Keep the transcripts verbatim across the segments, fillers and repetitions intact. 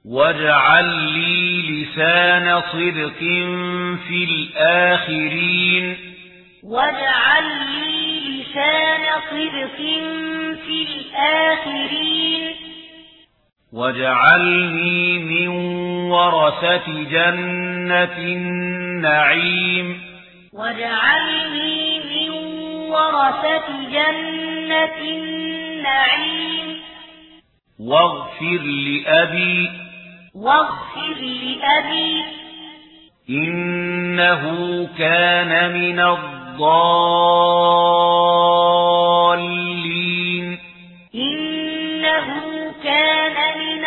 واجعل لي لسان صدق في الآخرين واجعل لي لسان صدق في الآخرين واجعلني من ورثة جنة النعيم واجعلني من ورثة جنة النعيم واغفر لأبي واغفر لأبي إنه كان من الضالين إنه كان من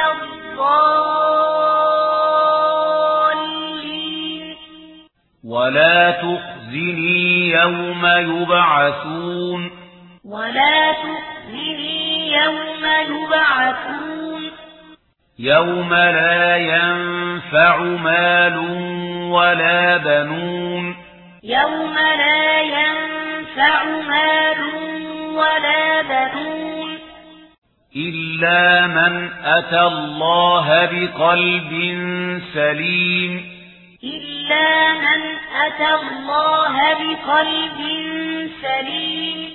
الضالين ولا تخزني يوم يبعثون ولا تخزني يوم يبعثون يوم لا ينفع مال ولا بنون يوم لا ينفع مال ولا بنون إلا من أتى الله بقلب سليم إلا من أتى الله بقلب سليم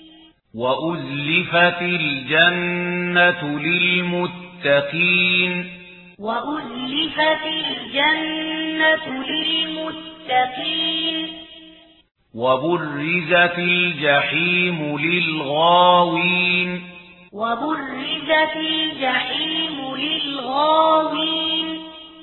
وأزلفت الجنة للمتقين وأزلفت الجنة للمتقين وبرزت الجحيم للغاوين وبرزت الجحيم للغاوين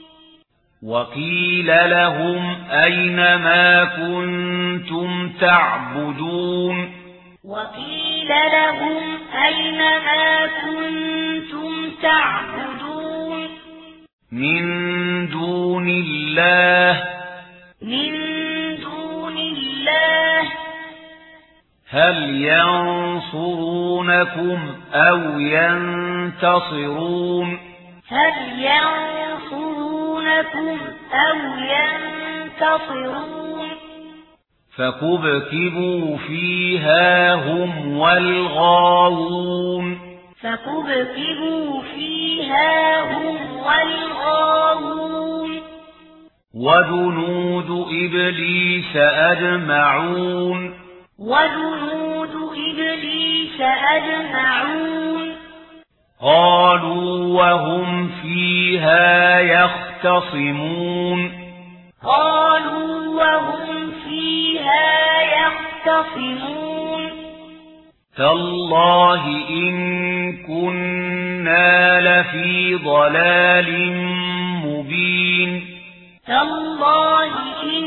وقيل لهم أين ما كنتم تعبدون وقيل لهم أين ما كنتم تعبدون من دون الله من دون الله هل ينصرونكم أو ينتصرون هل ينصرونكم أو ينتصرون فكبكبوا فيها هم والغاوون فكبكبوا فيها هم والغاوون وجنود إبليس أجمعون وجنود إبليس أجمعون قالوا وهم فيها يختصمون قالوا وهم فيها يختصمون تالله إن كنا لفي ضلال مبين تالله إن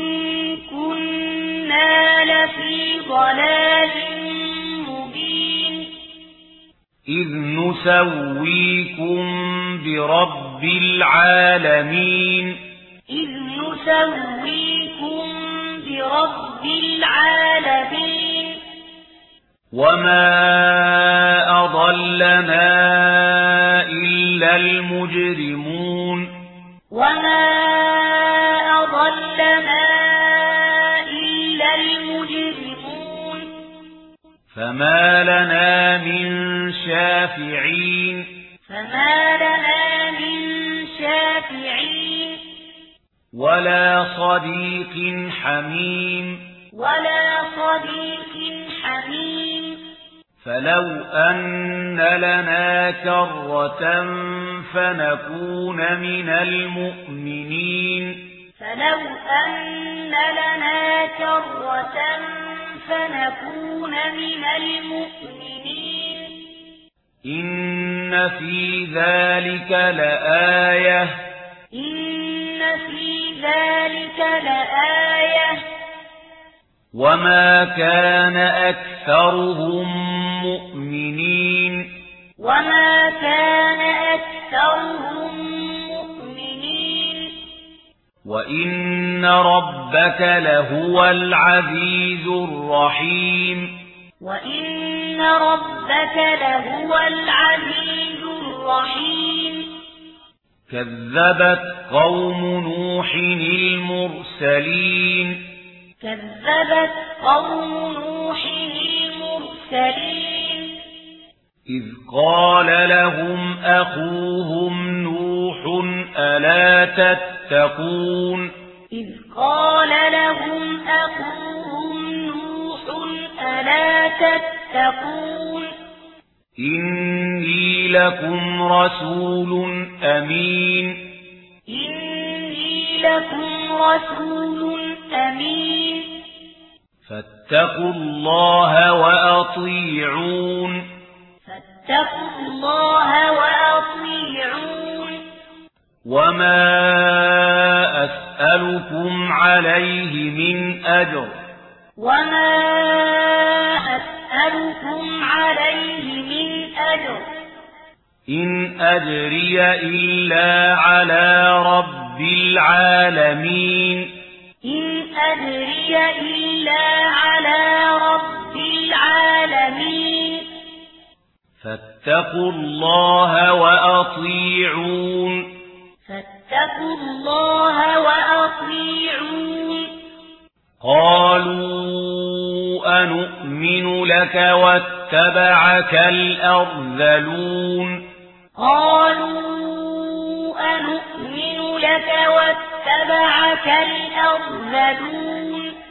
كنا لفي ضلال مبين إذ نسويكم برب العالمين إذ نسويكم برب العالمين وما أضلنا إلا المجرمون وما أضلنا إلا المجرمون فما لنا من شافعين فما لنا من شافعين ولا صديق حميم ولا صديق حميم فلو أن لنا كرة فنكون من المؤمنين فلو أن لنا كرة فنكون من المؤمنين إن في ذلك لآية إن في ذلك لآية وما كان أكثرهم مؤمنين وما كان أكثرهم مؤمنين وإن ربك لهو العزيز الرحيم وإن ربك لهو العزيز الرحيم كذبت قوم نوح المرسلين كذبت قوم نوح المرسلين إذ قال لهم أخوهم نوح ألا تتقون إذ قال لهم أخوهم نوح ألا تتقون إني لكم رسول أمين إني لكم رسول أمين فاتقوا الله وأطيعون فاتقوا الله وأطيعون وما أسألكم عليه من أجر وما أسألكم عليه من أجر إن أجري إلا على رب العالمين إن أجري إلا على رب العالمين فاتقوا الله وأطيعون فاتقوا الله وأطيعون قالوا أنؤمن لك واتبعك الأرذلون قالوا أنؤمن لك واتبعك الأرذلون